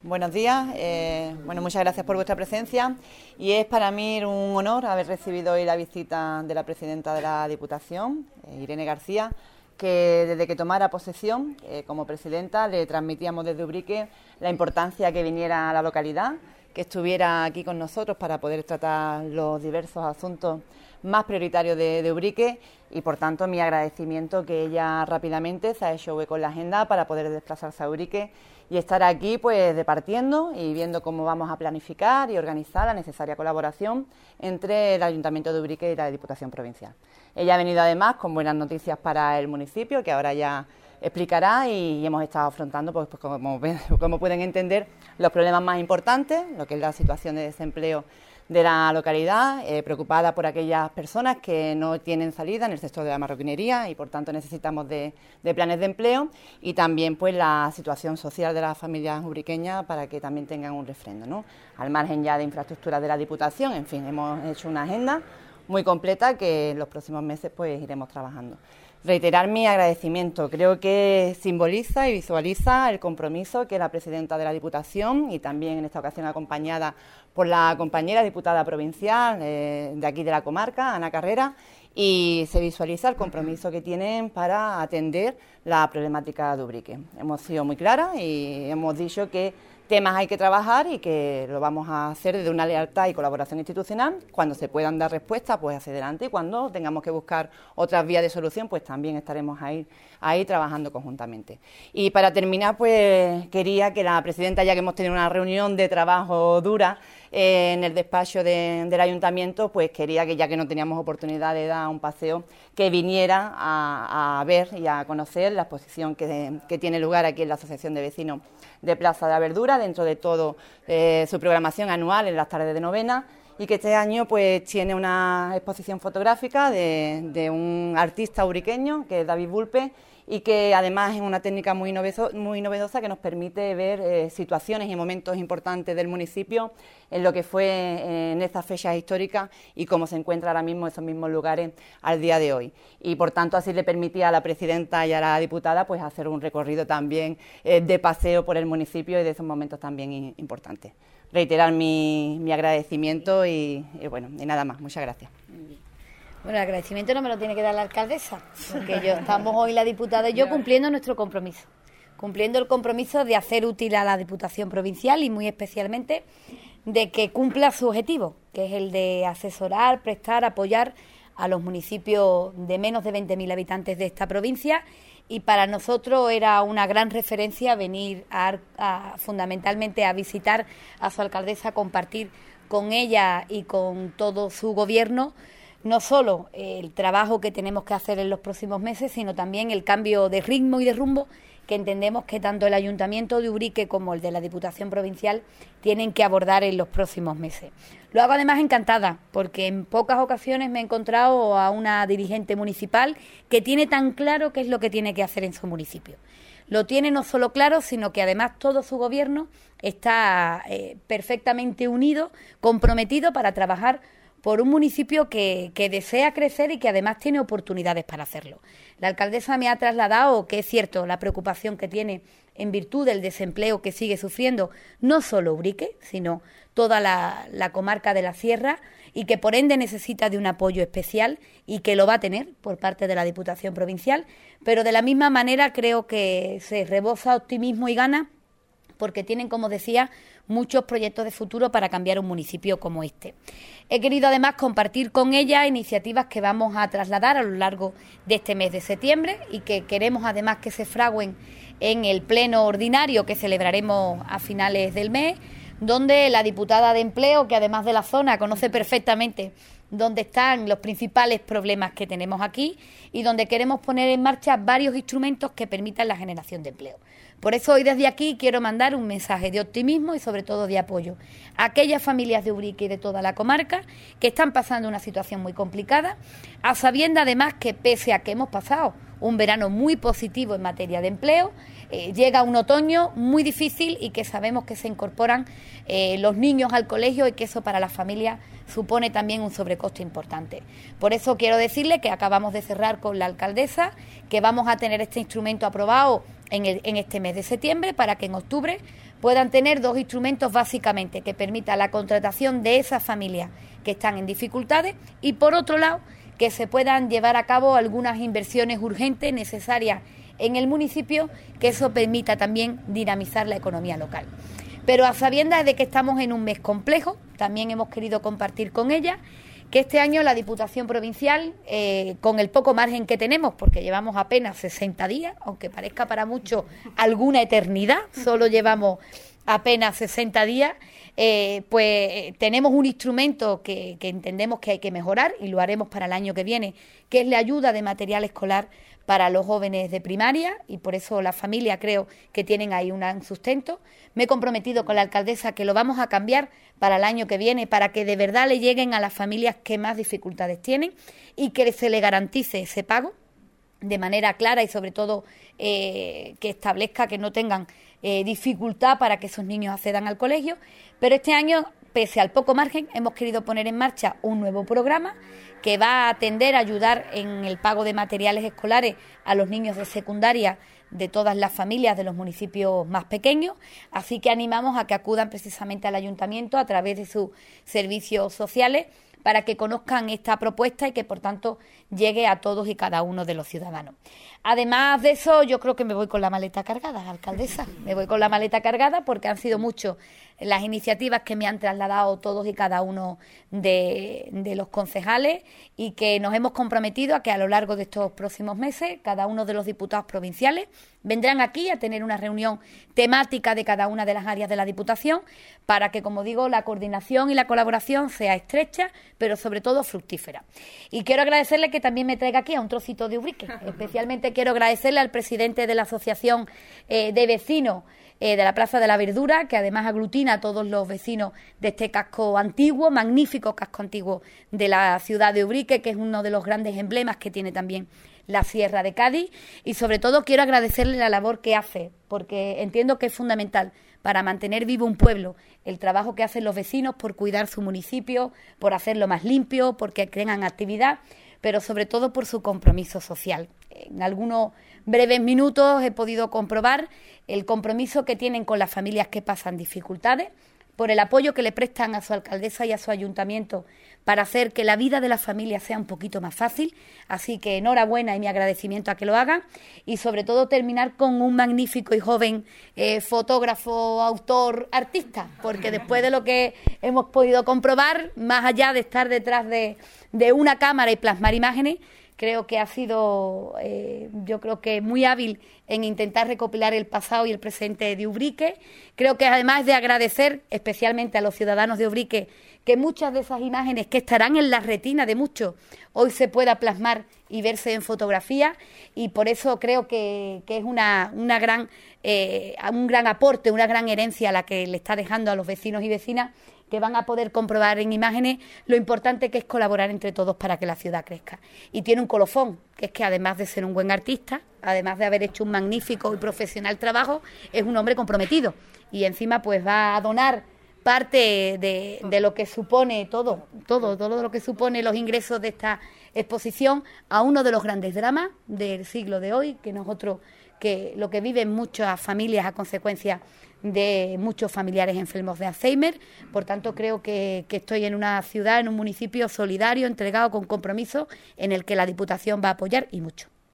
buenos días. Muchas gracias por vuestra presencia y es para mí un honor haber recibido hoy la visita de la presidenta de la Diputación, Irene García, que desde que tomara posesión como presidenta le transmitíamos desde Ubrique la importancia que viniera a la localidad, que estuviera aquí con nosotros para poder tratar los diversos asuntos más prioritarios de Ubrique y, por tanto, mi agradecimiento que ella rápidamente se ha hecho hueco en la agenda para poder desplazarse a Ubrique y estar aquí pues departiendo y viendo cómo vamos a planificar y organizar la necesaria colaboración entre el Ayuntamiento de Ubrique y la Diputación Provincial. Ella ha venido además con buenas noticias para el municipio, que ahora ya explicará, y hemos estado afrontando, pues como pueden entender, los problemas más importantes, lo que es la situación de desempleo de la localidad, preocupada por aquellas personas que no tienen salida en el sector de la marroquinería y por tanto necesitamos de planes de empleo, y también pues la situación social de las familias ubriqueñas para que también tengan un refrendo, ¿no? Al margen ya de infraestructuras de la Diputación, en fin, hemos hecho una agenda muy completa que en los próximos meses pues iremos trabajando. Reiterar mi agradecimiento, creo que simboliza y visualiza el compromiso que la presidenta de la Diputación, y también en esta ocasión acompañada por la compañera diputada provincial de aquí de la comarca, Ana Carrera, y se visualiza el compromiso que tienen para atender la problemática de Ubrique. Hemos sido muy claras y hemos dicho que temas hay que trabajar y que lo vamos a hacer desde una lealtad y colaboración institucional. Cuando se puedan dar respuestas, pues hacia adelante, y cuando tengamos que buscar otras vías de solución, pues también estaremos ahí trabajando conjuntamente. Y para terminar, pues quería que la presidenta, ya que hemos tenido una reunión de trabajo dura en el despacho del ayuntamiento, pues quería que, ya que no teníamos oportunidad de dar un paseo, que viniera a ver y a conocer la exposición que tiene lugar aquí en la Asociación de Vecinos de Plaza de la Verdura, dentro de todo su programación anual en las tardes de novena, y que este año pues tiene una exposición fotográfica de un artista ubriqueño, que es David Bulpe, y que además es una técnica muy novedosa que nos permite ver situaciones y momentos importantes del municipio en lo que fue en estas fechas históricas y cómo se encuentran ahora mismo esos mismos lugares al día de hoy. Y por tanto así le permitía a la presidenta y a la diputada pues hacer un recorrido también de paseo por el municipio y de esos momentos también importantes. Reiterar mi agradecimiento y nada más. Muchas gracias. Bueno, el agradecimiento no me lo tiene que dar la alcaldesa, porque estamos hoy la diputada y yo cumpliendo nuestro compromiso, cumpliendo el compromiso de hacer útil a la Diputación Provincial y muy especialmente de que cumpla su objetivo, que es el de asesorar, prestar, apoyar a los municipios de menos de 20.000 habitantes de esta provincia. Y para nosotros era una gran referencia venir fundamentalmente a visitar a su alcaldesa, a compartir con ella y con todo su gobierno no solo el trabajo que tenemos que hacer en los próximos meses, sino también el cambio de ritmo y de rumbo que entendemos que tanto el Ayuntamiento de Ubrique como el de la Diputación Provincial tienen que abordar en los próximos meses. Lo hago además encantada, porque en pocas ocasiones me he encontrado a una dirigente municipal que tiene tan claro qué es lo que tiene que hacer en su municipio. Lo tiene no solo claro, sino que además todo su gobierno está perfectamente unido, comprometido para trabajar por un municipio que desea crecer y que además tiene oportunidades para hacerlo. La alcaldesa me ha trasladado que es cierto la preocupación que tiene en virtud del desempleo que sigue sufriendo no solo Ubrique, sino toda la comarca de la Sierra, y que por ende necesita de un apoyo especial y que lo va a tener por parte de la Diputación Provincial, pero de la misma manera creo que se rebosa optimismo y ganas porque tienen, como decía, muchos proyectos de futuro para cambiar un municipio como este. He querido además compartir con ella iniciativas que vamos a trasladar a lo largo de este mes de septiembre y que queremos además que se fragüen en el pleno ordinario que celebraremos a finales del mes, donde la diputada de Empleo, que además de la zona conoce perfectamente dónde están los principales problemas que tenemos aquí y donde queremos poner en marcha varios instrumentos que permitan la generación de empleo. Por eso hoy desde aquí quiero mandar un mensaje de optimismo y sobre todo de apoyo a aquellas familias de Ubrique y de toda la comarca que están pasando una situación muy complicada, a sabienda además que pese a que hemos pasado un verano muy positivo en materia de empleo. Llega un otoño muy difícil y que sabemos que se incorporan los niños al colegio y que eso para las familias supone también un sobrecoste importante. Por eso quiero decirle que acabamos de cerrar con la alcaldesa, que vamos a tener este instrumento aprobado en este mes de septiembre para que en octubre puedan tener 2 instrumentos básicamente que permitan la contratación de esas familias que están en dificultades y por otro lado que se puedan llevar a cabo algunas inversiones urgentes necesarias en el municipio, que eso permita también dinamizar la economía local. Pero a sabiendas de que estamos en un mes complejo, también hemos querido compartir con ella que este año la Diputación Provincial, con el poco margen que tenemos, porque llevamos apenas 60 días, aunque parezca para muchos alguna eternidad, solo llevamos apenas 60 días, pues tenemos un instrumento que entendemos que hay que mejorar y lo haremos para el año que viene, que es la ayuda de material escolar para los jóvenes de primaria y por eso la familia creo que tienen ahí un sustento. Me he comprometido con la alcaldesa que lo vamos a cambiar para el año que viene para que de verdad le lleguen a las familias que más dificultades tienen y que se le garantice ese pago de manera clara y sobre todo que establezca que no tengan dificultad para que esos niños accedan al colegio. Pero este año, pese al poco margen, hemos querido poner en marcha un nuevo programa que va a atender a ayudar en el pago de materiales escolares a los niños de secundaria de todas las familias de los municipios más pequeños, así que animamos a que acudan precisamente al ayuntamiento a través de sus servicios sociales para que conozcan esta propuesta y que por tanto llegue a todos y cada uno de los ciudadanos. Además de eso, yo creo que me voy con la maleta cargada, alcaldesa, me voy con la maleta cargada porque han sido muchas las iniciativas que me han trasladado todos y cada uno de los concejales y que nos hemos comprometido a que a lo largo de estos próximos meses cada uno de los diputados provinciales vendrán aquí a tener una reunión temática de cada una de las áreas de la Diputación para que, como digo, la coordinación y la colaboración sea estrecha, pero sobre todo fructífera. Y quiero agradecerle que también me traiga aquí a un trocito de Ubrique. Especialmente quiero agradecerle al presidente de la Asociación de Vecinos de la Plaza de la Verdura, que además aglutina a todos los vecinos de este casco antiguo, magnífico casco antiguo de la ciudad de Ubrique, que es uno de los grandes emblemas que tiene también la Sierra de Cádiz, y sobre todo quiero agradecerle la labor que hace, porque entiendo que es fundamental para mantener vivo un pueblo el trabajo que hacen los vecinos por cuidar su municipio, por hacerlo más limpio, porque crean actividad, pero sobre todo por su compromiso social. En algunos breves minutos he podido comprobar el compromiso que tienen con las familias que pasan dificultades, por el apoyo que le prestan a su alcaldesa y a su ayuntamiento para hacer que la vida de las familias sea un poquito más fácil. Así que enhorabuena y mi agradecimiento a que lo hagan. Y sobre todo terminar con un magnífico y joven fotógrafo, autor, artista, porque después de lo que hemos podido comprobar, más allá de estar detrás de una cámara y plasmar imágenes, creo que ha sido, yo creo que muy hábil en intentar recopilar el pasado y el presente de Ubrique. Creo que además de agradecer especialmente a los ciudadanos de Ubrique que muchas de esas imágenes que estarán en la retina de muchos hoy se pueda plasmar y verse en fotografía, y por eso creo que es un gran aporte, una gran herencia a la que le está dejando a los vecinos y vecinas, que van a poder comprobar en imágenes lo importante que es colaborar entre todos para que la ciudad crezca. Y tiene un colofón, que es que además de ser un buen artista, además de haber hecho un magnífico y profesional trabajo, es un hombre comprometido y encima pues va a donar parte de lo que supone todo lo que supone los ingresos de esta exposición a uno de los grandes dramas del siglo de hoy, que nosotros, que lo que viven muchas familias a consecuencia de muchos familiares enfermos de Alzheimer. Por tanto, creo que estoy en una ciudad, en un municipio solidario, entregado, con compromiso, en el que la Diputación va a apoyar y mucho.